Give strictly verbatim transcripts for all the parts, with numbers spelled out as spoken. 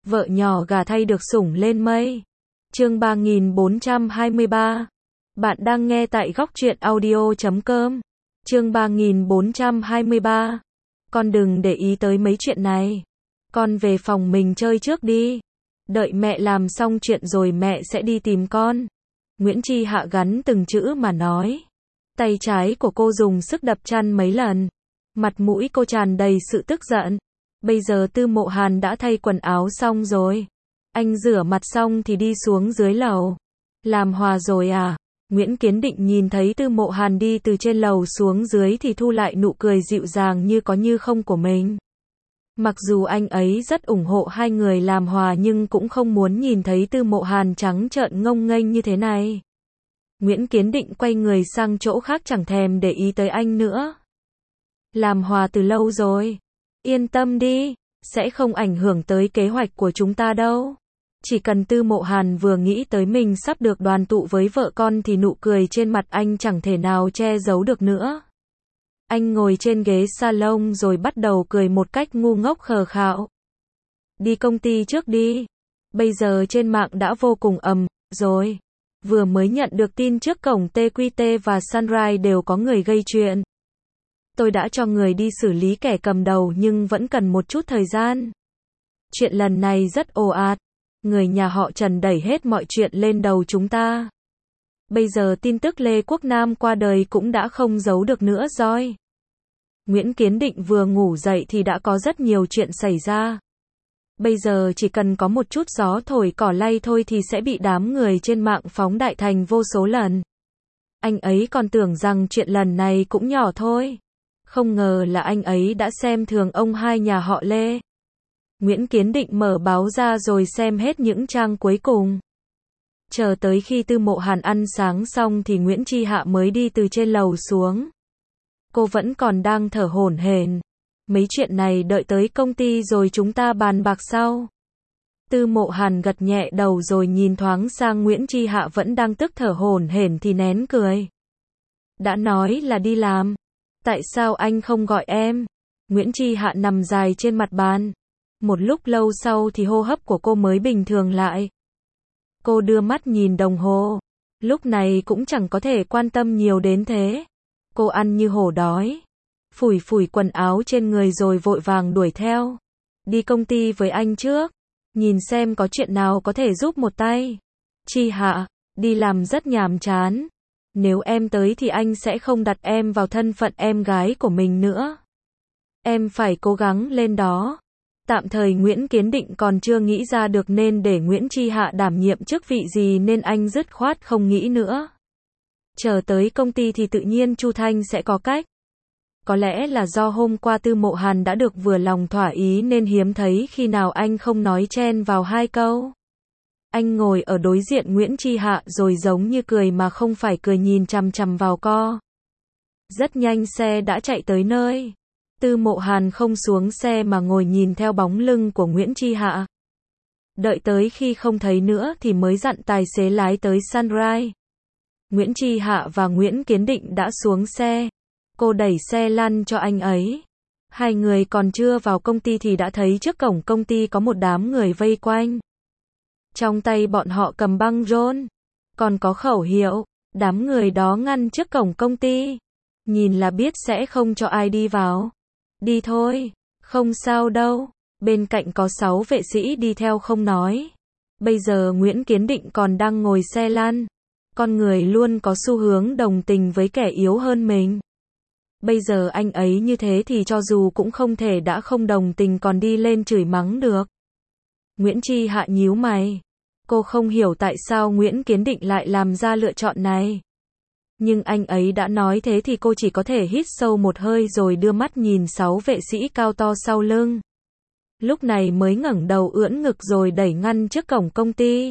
Vợ nhỏ gà thay được sủng lên mây. Chương ba nghìn bốn trăm hai mươi ba. Bạn đang nghe tại góc truyện audio chấm com. Chương ba nghìn bốn trăm hai mươi ba. Con đừng để ý tới mấy chuyện này. Con về phòng mình chơi trước đi. Đợi mẹ làm xong chuyện rồi mẹ sẽ đi tìm con. Nguyễn Chi Hạ gắn từng chữ mà nói. Tay trái của cô dùng sức đập chăn mấy lần. Mặt mũi cô tràn đầy sự tức giận. Bây giờ Tư Mộ Hàn đã thay quần áo xong rồi. Anh rửa mặt xong thì đi xuống dưới lầu. Làm hòa rồi à? Nguyễn Kiến Định nhìn thấy Tư Mộ Hàn đi từ trên lầu xuống dưới thì thu lại nụ cười dịu dàng như có như không của mình. Mặc dù anh ấy rất ủng hộ hai người làm hòa nhưng cũng không muốn nhìn thấy Tư Mộ Hàn trắng trợn ngông nghênh như thế này. Nguyễn Kiến Định quay người sang chỗ khác chẳng thèm để ý tới anh nữa. Làm hòa từ lâu rồi. Yên tâm đi, sẽ không ảnh hưởng tới kế hoạch của chúng ta đâu. Chỉ cần Tư Mộ Hàn vừa nghĩ tới mình sắp được đoàn tụ với vợ con thì nụ cười trên mặt anh chẳng thể nào che giấu được nữa. Anh ngồi trên ghế salon rồi bắt đầu cười một cách ngu ngốc khờ khạo. Đi công ty trước đi. Bây giờ trên mạng đã vô cùng ầm rồi. Vừa mới nhận được tin trước cổng tê quy tê và Sunrise đều có người gây chuyện. Tôi đã cho người đi xử lý kẻ cầm đầu nhưng vẫn cần một chút thời gian. Chuyện lần này rất ồ ạt. Người nhà họ Trần đẩy hết mọi chuyện lên đầu chúng ta. Bây giờ tin tức Lê Quốc Nam qua đời cũng đã không giấu được nữa rồi. Nguyễn Kiến Định vừa ngủ dậy thì đã có rất nhiều chuyện xảy ra. Bây giờ chỉ cần có một chút gió thổi cỏ lay thôi thì sẽ bị đám người trên mạng phóng đại thành vô số lần. Anh ấy còn tưởng rằng chuyện lần này cũng nhỏ thôi. Không ngờ là anh ấy đã xem thường ông hai nhà họ Lê. Nguyễn Kiến Định mở báo ra rồi xem hết những trang cuối cùng. Chờ tới khi Tư Mộ Hàn ăn sáng xong thì Nguyễn Chi Hạ mới đi từ trên lầu xuống. Cô vẫn còn đang thở hổn hển. Mấy chuyện này đợi tới công ty rồi chúng ta bàn bạc sau. Tư Mộ Hàn gật nhẹ đầu rồi nhìn thoáng sang Nguyễn Chi Hạ vẫn đang tức thở hổn hển thì nén cười. Đã nói là đi làm. Tại sao anh không gọi em? Nguyễn Chi Hạ nằm dài trên mặt bàn. Một lúc lâu sau thì hô hấp của cô mới bình thường lại. Cô đưa mắt nhìn đồng hồ. Lúc này cũng chẳng có thể quan tâm nhiều đến thế. Cô ăn như hổ đói. Phủi phủi quần áo trên người rồi vội vàng đuổi theo. Đi công ty với anh trước. Nhìn xem có chuyện nào có thể giúp một tay. Chi Hạ, đi làm rất nhàm chán. Nếu em tới thì anh sẽ không đặt em vào thân phận em gái của mình nữa. Em phải cố gắng lên đó. Tạm thời Nguyễn Kiến Định còn chưa nghĩ ra được nên để Nguyễn Chi Hạ đảm nhiệm chức vị gì nên anh dứt khoát không nghĩ nữa. Chờ tới công ty thì tự nhiên Chu Thanh sẽ có cách. Có lẽ là do hôm qua Tư Mộ Hàn đã được vừa lòng thỏa ý nên hiếm thấy khi nào anh không nói chen vào hai câu. Anh ngồi ở đối diện Nguyễn Chi Hạ rồi giống như cười mà không phải cười nhìn chằm chằm vào co. Rất nhanh xe đã chạy tới nơi. Tư Mộ Hàn không xuống xe mà ngồi nhìn theo bóng lưng của Nguyễn Chi Hạ. Đợi tới khi không thấy nữa thì mới dặn tài xế lái tới Sunrise. Nguyễn Chi Hạ và Nguyễn Kiến Định đã xuống xe. Cô đẩy xe lăn cho anh ấy. Hai người còn chưa vào công ty thì đã thấy trước cổng công ty có một đám người vây quanh. Trong tay bọn họ cầm băng rôn. Còn có khẩu hiệu. Đám người đó ngăn trước cổng công ty. Nhìn là biết sẽ không cho ai đi vào. Đi thôi. Không sao đâu. Bên cạnh có sáu vệ sĩ đi theo không nói. Bây giờ Nguyễn Kiến Định còn đang ngồi xe lăn. Con người luôn có xu hướng đồng tình với kẻ yếu hơn mình. Bây giờ anh ấy như thế thì cho dù cũng không thể đã không đồng tình còn đi lên chửi mắng được. Nguyễn Chi Hạ nhíu mày. Cô không hiểu tại sao Nguyễn Kiến Định lại làm ra lựa chọn này. Nhưng anh ấy đã nói thế thì cô chỉ có thể hít sâu một hơi rồi đưa mắt nhìn sáu vệ sĩ cao to sau lưng. Lúc này mới ngẩng đầu ưỡn ngực rồi đẩy ngăn trước cổng công ty.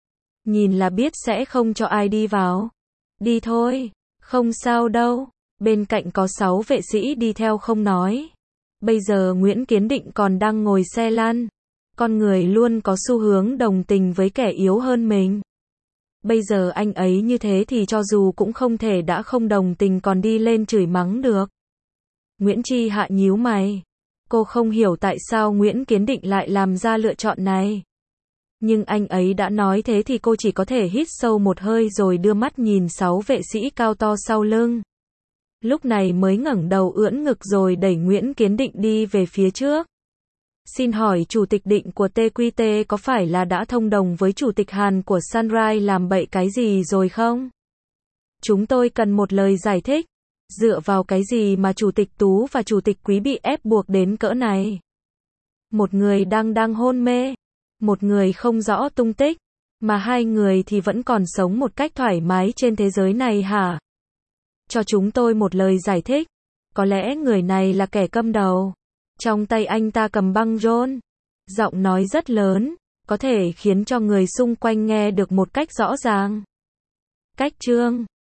Nhìn là biết sẽ không cho ai đi vào. Đi thôi. Không sao đâu. Bên cạnh có sáu vệ sĩ đi theo không nói. Bây giờ Nguyễn Kiến Định còn đang ngồi xe lăn. Con người luôn có xu hướng đồng tình với kẻ yếu hơn mình. Bây giờ anh ấy như thế thì cho dù cũng không thể đã không đồng tình còn đi lên chửi mắng được. Nguyễn Chi Hạ nhíu mày. Cô không hiểu tại sao Nguyễn Kiến Định lại làm ra lựa chọn này. Nhưng anh ấy đã nói thế thì cô chỉ có thể hít sâu một hơi rồi đưa mắt nhìn sáu vệ sĩ cao to sau lưng. Lúc này mới ngẩng đầu ưỡn ngực rồi đẩy Nguyễn Kiến Định đi về phía trước. Xin hỏi Chủ tịch Định của tê quy tê có phải là đã thông đồng với Chủ tịch Hàn của Sunrise làm bậy cái gì rồi không? Chúng tôi cần một lời giải thích. Dựa vào cái gì mà Chủ tịch Tú và Chủ tịch Quý bị ép buộc đến cỡ này? Một người đang đang hôn mê, một người không rõ tung tích, mà hai người thì vẫn còn sống một cách thoải mái trên thế giới này hả? Cho chúng tôi một lời giải thích. Có lẽ người này là kẻ cầm đầu. Trong tay anh ta cầm băng rôn. Giọng nói rất lớn, có thể khiến cho người xung quanh nghe được một cách rõ ràng. Cách chương